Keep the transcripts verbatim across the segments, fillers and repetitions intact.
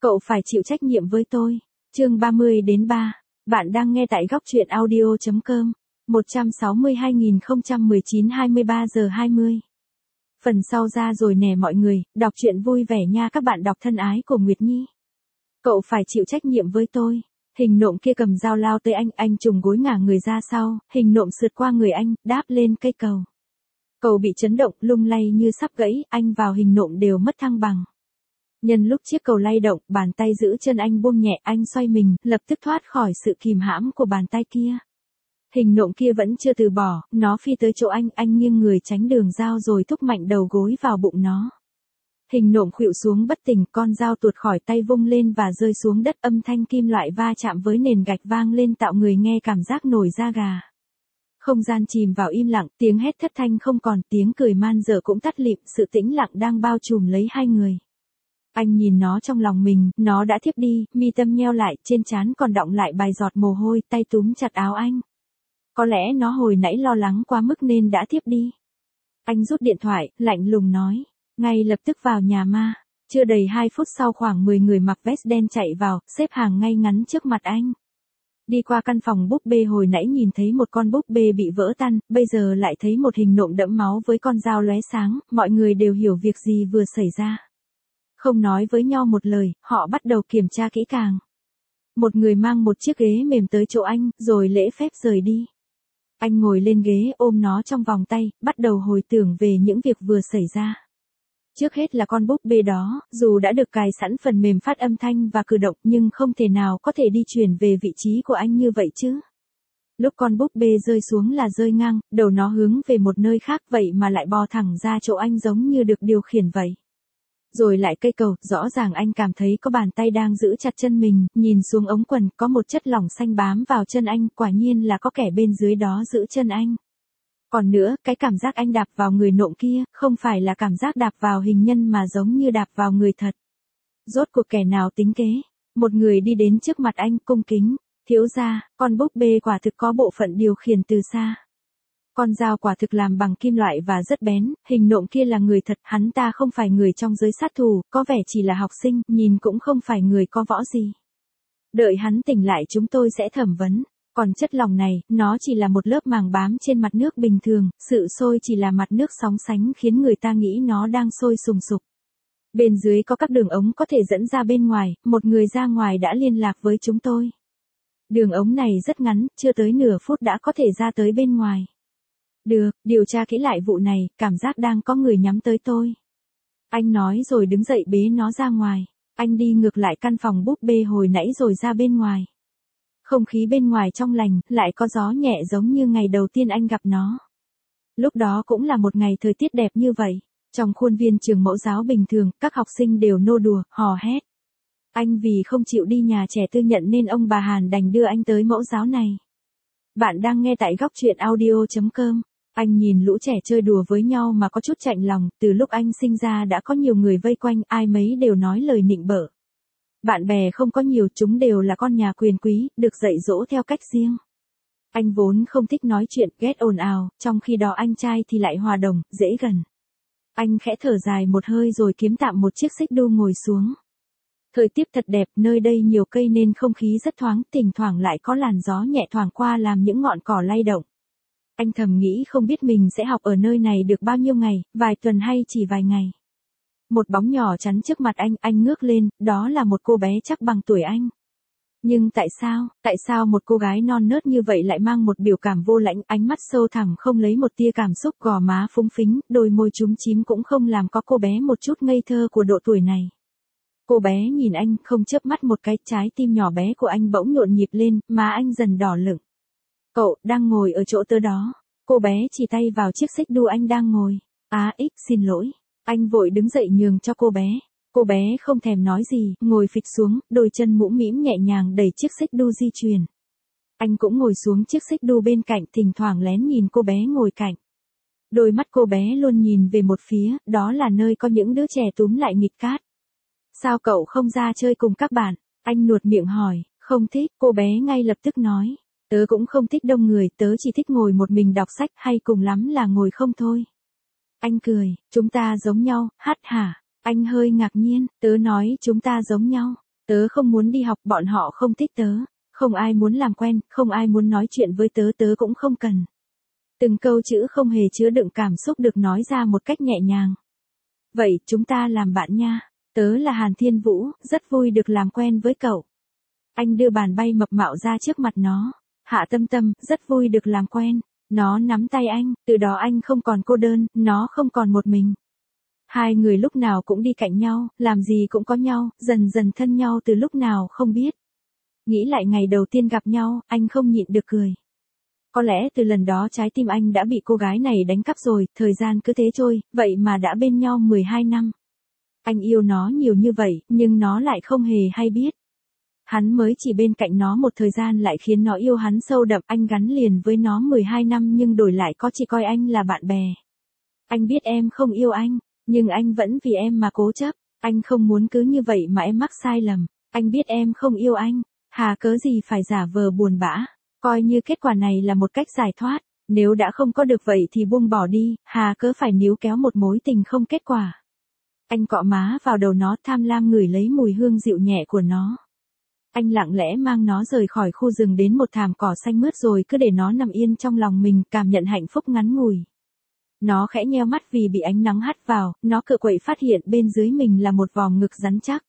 Cậu phải chịu trách nhiệm với tôi. Chương ba mươi đến ba. Bạn đang nghe tại góc truyện audio chấm com. một trăm sáu mươi hai nghìn không trăm mười chín hai mươi ba giờ hai mươi. Phần sau ra rồi nè mọi người, đọc truyện vui vẻ nha các bạn đọc thân ái của Nguyệt Nhi. Cậu phải chịu trách nhiệm với tôi. Hình nộm kia cầm dao lao tới anh, anh trùng gối ngả người ra sau, hình nộm sượt qua người anh, đáp lên cây cầu. Cầu bị chấn động, lung lay như sắp gãy, anh vào hình nộm đều mất thăng bằng. Nhân lúc chiếc cầu lay động, bàn tay giữ chân anh buông nhẹ, anh xoay mình, lập tức thoát khỏi sự kìm hãm của bàn tay kia. Hình nộm kia vẫn chưa từ bỏ, nó phi tới chỗ anh, anh nghiêng người tránh đường dao rồi thúc mạnh đầu gối vào bụng nó. Hình nộm khuỵu xuống bất tỉnh, con dao tuột khỏi tay vung lên và rơi xuống đất, âm thanh kim loại va chạm với nền gạch vang lên tạo người nghe cảm giác nổi da gà. Không gian chìm vào im lặng, tiếng hét thất thanh không còn, tiếng cười man dở cũng tắt lịm, sự tĩnh lặng đang bao trùm lấy hai người. Anh nhìn nó trong lòng mình, nó đã thiếp đi, mi tâm nheo lại, trên trán còn đọng lại vài giọt mồ hôi, tay túm chặt áo anh. Có lẽ nó hồi nãy lo lắng quá mức nên đã thiếp đi. Anh rút điện thoại, lạnh lùng nói, ngay lập tức vào nhà ma. Chưa đầy hai phút sau khoảng mười người mặc vest đen chạy vào, xếp hàng ngay ngắn trước mặt anh. Đi qua căn phòng búp bê hồi nãy nhìn thấy một con búp bê bị vỡ tan, bây giờ lại thấy một hình nộm đẫm máu với con dao lóe sáng, mọi người đều hiểu việc gì vừa xảy ra. Không nói với nhau một lời, họ bắt đầu kiểm tra kỹ càng. Một người mang một chiếc ghế mềm tới chỗ anh, rồi lễ phép rời đi. Anh ngồi lên ghế ôm nó trong vòng tay, bắt đầu hồi tưởng về những việc vừa xảy ra. Trước hết là con búp bê đó, dù đã được cài sẵn phần mềm phát âm thanh và cử động nhưng không thể nào có thể đi chuyển về vị trí của anh như vậy chứ. Lúc con búp bê rơi xuống là rơi ngang, đầu nó hướng về một nơi khác vậy mà lại bò thẳng ra chỗ anh giống như được điều khiển vậy. Rồi lại cây cầu, rõ ràng anh cảm thấy có bàn tay đang giữ chặt chân mình, nhìn xuống ống quần, có một chất lỏng xanh bám vào chân anh, quả nhiên là có kẻ bên dưới đó giữ chân anh. Còn nữa, cái cảm giác anh đạp vào người nộm kia, không phải là cảm giác đạp vào hình nhân mà giống như đạp vào người thật. Rốt cuộc kẻ nào tính kế? Một người đi đến trước mặt anh, cung kính, thiếu gia, con búp bê quả thực có bộ phận điều khiển từ xa. Con dao quả thực làm bằng kim loại và rất bén, hình nộm kia là người thật, hắn ta không phải người trong giới sát thủ, có vẻ chỉ là học sinh, nhìn cũng không phải người có võ gì. Đợi hắn tỉnh lại chúng tôi sẽ thẩm vấn. Còn chất lỏng này, nó chỉ là một lớp màng bám trên mặt nước bình thường, sự sôi chỉ là mặt nước sóng sánh khiến người ta nghĩ nó đang sôi sùng sục. Bên dưới có các đường ống có thể dẫn ra bên ngoài, một người ra ngoài đã liên lạc với chúng tôi. Đường ống này rất ngắn, chưa tới nửa phút đã có thể ra tới bên ngoài. Được, điều tra kỹ lại vụ này, cảm giác đang có người nhắm tới tôi. Anh nói rồi đứng dậy bế nó ra ngoài. Anh đi ngược lại căn phòng búp bê hồi nãy rồi ra bên ngoài. Không khí bên ngoài trong lành, lại có gió nhẹ giống như ngày đầu tiên anh gặp nó. Lúc đó cũng là một ngày thời tiết đẹp như vậy. Trong khuôn viên trường mẫu giáo bình thường, các học sinh đều nô đùa, hò hét. Anh vì không chịu đi nhà trẻ tư nhận nên ông bà Hàn đành đưa anh tới mẫu giáo này. Bạn đang nghe tại góc truyện audio chấm com. Anh nhìn lũ trẻ chơi đùa với nhau mà có chút chạnh lòng, từ lúc anh sinh ra đã có nhiều người vây quanh, ai mấy đều nói lời nịnh bợ. Bạn bè không có nhiều, chúng đều là con nhà quyền quý, được dạy dỗ theo cách riêng. Anh vốn không thích nói chuyện, ghét ồn ào, trong khi đó anh trai thì lại hòa đồng, dễ gần. Anh khẽ thở dài một hơi rồi kiếm tạm một chiếc xích đu ngồi xuống. Thời tiết thật đẹp, nơi đây nhiều cây nên không khí rất thoáng, thỉnh thoảng lại có làn gió nhẹ thoảng qua làm những ngọn cỏ lay động. Anh thầm nghĩ không biết mình sẽ học ở nơi này được bao nhiêu ngày, vài tuần hay chỉ vài ngày. Một bóng nhỏ chắn trước mặt anh, anh ngước lên, đó là một cô bé chắc bằng tuổi anh. Nhưng tại sao, tại sao một cô gái non nớt như vậy lại mang một biểu cảm vô lãnh, ánh mắt sâu thẳm không lấy một tia cảm xúc, gò má phúng phính, đôi môi chúm chím cũng không làm có cô bé một chút ngây thơ của độ tuổi này. Cô bé nhìn anh, không chớp mắt một cái, trái tim nhỏ bé của anh bỗng nhộn nhịp lên, má anh dần đỏ lửng. Cậu, đang ngồi ở chỗ tớ đó. Cô bé chỉ tay vào chiếc xích đu anh đang ngồi. À, ích, xin lỗi. Anh vội đứng dậy nhường cho cô bé. Cô bé không thèm nói gì, ngồi phịch xuống, đôi chân mũm mĩm nhẹ nhàng đẩy chiếc xích đu di chuyển. Anh cũng ngồi xuống chiếc xích đu bên cạnh, thỉnh thoảng lén nhìn cô bé ngồi cạnh. Đôi mắt cô bé luôn nhìn về một phía, đó là nơi có những đứa trẻ túm lại nghịch cát. Sao cậu không ra chơi cùng các bạn? Anh nuột miệng hỏi. Không thích, cô bé ngay lập tức nói. Tớ cũng không thích đông người, tớ chỉ thích ngồi một mình đọc sách hay cùng lắm là ngồi không thôi. Anh cười, chúng ta giống nhau, hát hả? Anh hơi ngạc nhiên, tớ nói chúng ta giống nhau. Tớ không muốn đi học, bọn họ không thích tớ. Không ai muốn làm quen, không ai muốn nói chuyện với tớ, tớ cũng không cần. Từng câu chữ không hề chứa đựng cảm xúc được nói ra một cách nhẹ nhàng. Vậy, chúng ta làm bạn nha. Tớ là Hàn Thiên Vũ, rất vui được làm quen với cậu. Anh đưa bàn bay mập mạo ra trước mặt nó. Hạ Tâm Tâm, rất vui được làm quen. Nó nắm tay anh, từ đó anh không còn cô đơn, nó không còn một mình. Hai người lúc nào cũng đi cạnh nhau, làm gì cũng có nhau, dần dần thân nhau từ lúc nào không biết. Nghĩ lại ngày đầu tiên gặp nhau, anh không nhịn được cười. Có lẽ từ lần đó trái tim anh đã bị cô gái này đánh cắp rồi, thời gian cứ thế trôi, vậy mà đã bên nhau mười hai năm. Anh yêu nó nhiều như vậy, nhưng nó lại không hề hay biết. Hắn mới chỉ bên cạnh nó một thời gian lại khiến nó yêu hắn sâu đậm, anh gắn liền với nó mười hai năm nhưng đổi lại có chỉ coi anh là bạn bè. Anh biết em không yêu anh, nhưng anh vẫn vì em mà cố chấp, anh không muốn cứ như vậy mà em mắc sai lầm. Anh biết em không yêu anh, hà cớ gì phải giả vờ buồn bã, coi như kết quả này là một cách giải thoát, nếu đã không có được vậy thì buông bỏ đi, hà cớ phải níu kéo một mối tình không kết quả. Anh cọ má vào đầu nó, tham lam ngửi lấy mùi hương dịu nhẹ của nó. Anh lặng lẽ mang nó rời khỏi khu rừng đến một thảm cỏ xanh mướt rồi cứ để nó nằm yên trong lòng mình, cảm nhận hạnh phúc ngắn ngủi. Nó khẽ nheo mắt vì bị ánh nắng hắt vào, nó cựa quậy phát hiện bên dưới mình là một vòng ngực rắn chắc.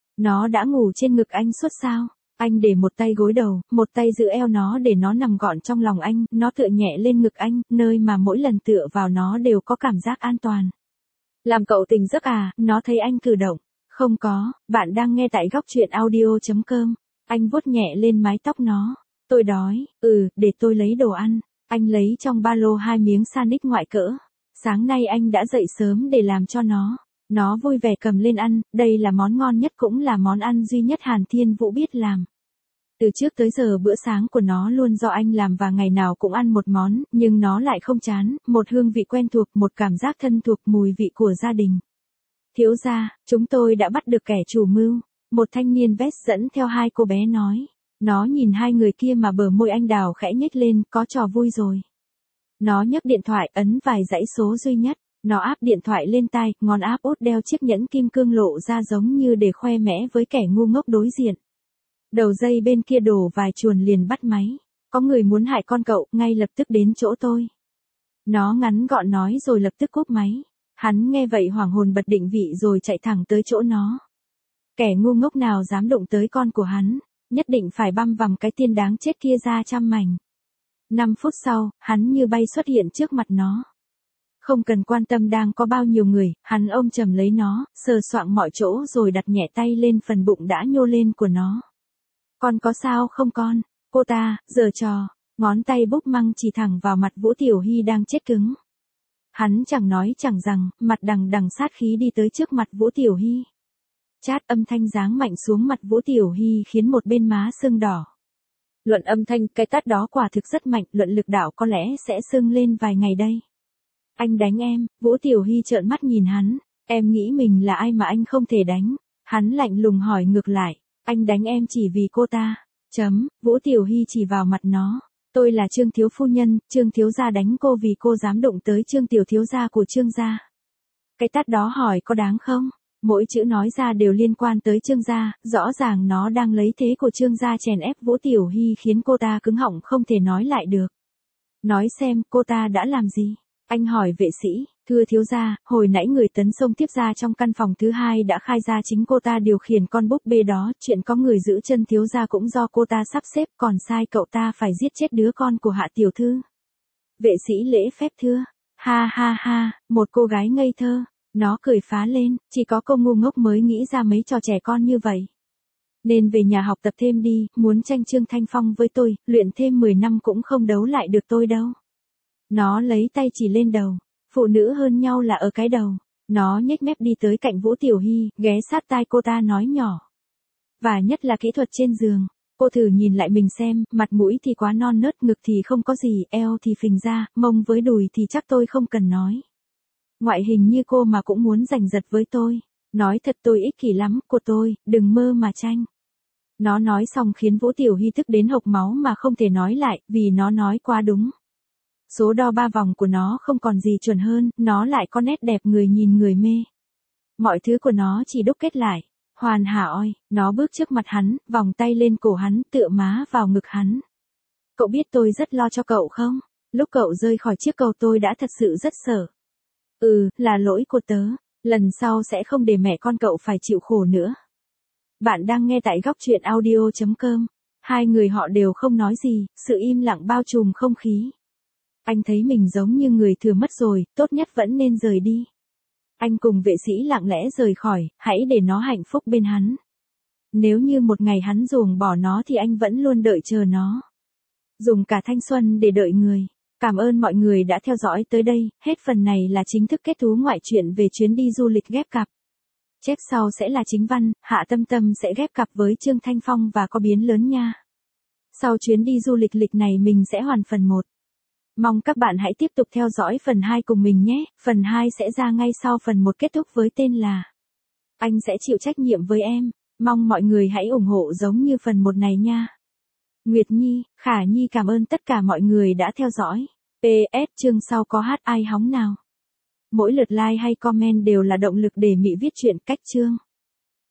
Nó đã ngủ trên ngực anh suốt sao? Anh để một tay gối đầu, một tay giữ eo nó để nó nằm gọn trong lòng anh, nó tựa nhẹ lên ngực anh, nơi mà mỗi lần tựa vào nó đều có cảm giác an toàn. Làm cậu tỉnh giấc à? Nó thấy anh cử động. Không có, bạn đang nghe tại góc truyện audio chấm com. Anh vuốt nhẹ lên mái tóc nó. Tôi đói, ừ, để tôi lấy đồ ăn. Anh lấy trong ba lô hai miếng sandwich ngoại cỡ. Sáng nay anh đã dậy sớm để làm cho nó. Nó vui vẻ cầm lên ăn, đây là món ngon nhất cũng là món ăn duy nhất Hàn Thiên Vũ biết làm. Từ trước tới giờ bữa sáng của nó luôn do anh làm và ngày nào cũng ăn một món, nhưng nó lại không chán, một hương vị quen thuộc, một cảm giác thân thuộc, mùi vị của gia đình. Thiếu gia, chúng tôi đã bắt được kẻ chủ mưu. Một thanh niên vest dẫn theo hai cô bé nói. Nó nhìn hai người kia mà bờ môi anh đào khẽ nhếch lên, có trò vui rồi. Nó nhấc điện thoại ấn vài dãy số duy nhất. Nó áp điện thoại lên tai, ngón áp út đeo chiếc nhẫn kim cương lộ ra giống như để khoe mẽ với kẻ ngu ngốc đối diện. Đầu dây bên kia đổ vài chuồn liền bắt máy. Có người muốn hại con cậu, ngay lập tức đến chỗ tôi. Nó ngắn gọn nói rồi lập tức cúp máy. Hắn nghe vậy hoảng hồn bật định vị rồi chạy thẳng tới chỗ nó. Kẻ ngu ngốc nào dám đụng tới con của hắn, nhất định phải băm vằm cái tiên đáng chết kia ra trăm mảnh. Năm phút sau, hắn như bay xuất hiện trước mặt nó. Không cần quan tâm đang có bao nhiêu người, hắn ôm chầm lấy nó, sờ soạng mọi chỗ rồi đặt nhẹ tay lên phần bụng đã nhô lên của nó. Con có sao không con? Cô ta, giở trò, ngón tay bốc măng chỉ thẳng vào mặt Vũ Tiểu Hy đang chết cứng. Hắn chẳng nói chẳng rằng, mặt đằng đằng sát khí đi tới trước mặt Vũ Tiểu Hy. Chát, âm thanh giáng mạnh xuống mặt Vũ Tiểu Hy khiến một bên má sưng đỏ. Luận âm thanh, cái tát đó quả thực rất mạnh, luận lực đạo có lẽ sẽ sưng lên vài ngày đây. Anh đánh em, Vũ Tiểu Hy trợn mắt nhìn hắn, em nghĩ mình là ai mà anh không thể đánh. Hắn lạnh lùng hỏi ngược lại, anh đánh em chỉ vì cô ta. Chấm, Vũ Tiểu Hy chỉ vào mặt nó. Tôi là Trương thiếu phu nhân, Trương thiếu gia đánh cô vì cô dám đụng tới Trương tiểu thiếu gia của Trương gia. Cái tát đó hỏi có đáng không? Mỗi chữ nói ra đều liên quan tới Trương gia, rõ ràng nó đang lấy thế của Trương gia chèn ép Vũ Tiểu Hy khiến cô ta cứng họng không thể nói lại được. Nói xem, cô ta đã làm gì? Anh hỏi vệ sĩ, thưa thiếu gia, hồi nãy người tấn công tiếp gia trong căn phòng thứ hai đã khai ra chính cô ta điều khiển con búp bê đó, chuyện có người giữ chân thiếu gia cũng do cô ta sắp xếp, còn sai cậu ta phải giết chết đứa con của Hạ tiểu thư. Vệ sĩ lễ phép thưa, ha ha ha, một cô gái ngây thơ, nó cười phá lên, chỉ có cô ngu ngốc mới nghĩ ra mấy trò trẻ con như vậy. Nên về nhà học tập thêm đi, muốn tranh Trương Thanh Phong với tôi, luyện thêm mười năm cũng không đấu lại được tôi đâu. Nó lấy tay chỉ lên đầu, phụ nữ hơn nhau là ở cái đầu. Nó nhếch mép đi tới cạnh Vũ Tiểu Hy, ghé sát tai cô ta nói nhỏ. Và nhất là kỹ thuật trên giường, cô thử nhìn lại mình xem, mặt mũi thì quá non nớt, ngực thì không có gì, eo thì phình ra, mông với đùi thì chắc tôi không cần nói. Ngoại hình như cô mà cũng muốn giành giật với tôi. Nói thật tôi ích kỷ lắm, của tôi, đừng mơ mà tranh. Nó nói xong khiến Vũ Tiểu Hy tức đến hộc máu mà không thể nói lại, vì nó nói quá đúng. Số đo ba vòng của nó không còn gì chuẩn hơn, nó lại có nét đẹp người nhìn người mê. Mọi thứ của nó chỉ đúc kết lại. Hoàn hả oi, nó bước trước mặt hắn, vòng tay lên cổ hắn, tựa má vào ngực hắn. Cậu biết tôi rất lo cho cậu không? Lúc cậu rơi khỏi chiếc cầu tôi đã thật sự rất sợ. Ừ, là lỗi của tớ. Lần sau sẽ không để mẹ con cậu phải chịu khổ nữa. Bạn đang nghe tại góc truyện audio chấm com. Hai người họ đều không nói gì, sự im lặng bao trùm không khí. Anh thấy mình giống như người thừa mất rồi, tốt nhất vẫn nên rời đi. Anh cùng vệ sĩ lặng lẽ rời khỏi, hãy để nó hạnh phúc bên hắn. Nếu như một ngày hắn ruồng bỏ nó thì anh vẫn luôn đợi chờ nó. Dùng cả thanh xuân để đợi người. Cảm ơn mọi người đã theo dõi tới đây, hết phần này là chính thức kết thúc ngoại truyện về chuyến đi du lịch ghép cặp. Chép sau sẽ là chính văn, Hạ Tâm Tâm sẽ ghép cặp với Trương Thanh Phong và có biến lớn nha. Sau chuyến đi du lịch lịch này mình sẽ hoàn phần một. Mong các bạn hãy tiếp tục theo dõi phần hai cùng mình nhé, phần hai sẽ ra ngay sau phần một kết thúc với tên là Anh sẽ chịu trách nhiệm với em, mong mọi người hãy ủng hộ giống như phần một này nha. Nguyệt Nhi, Khả Nhi cảm ơn tất cả mọi người đã theo dõi. pê ét chương sau có hát ai hóng nào? Mỗi lượt like hay comment đều là động lực để Mị viết truyện cách chương.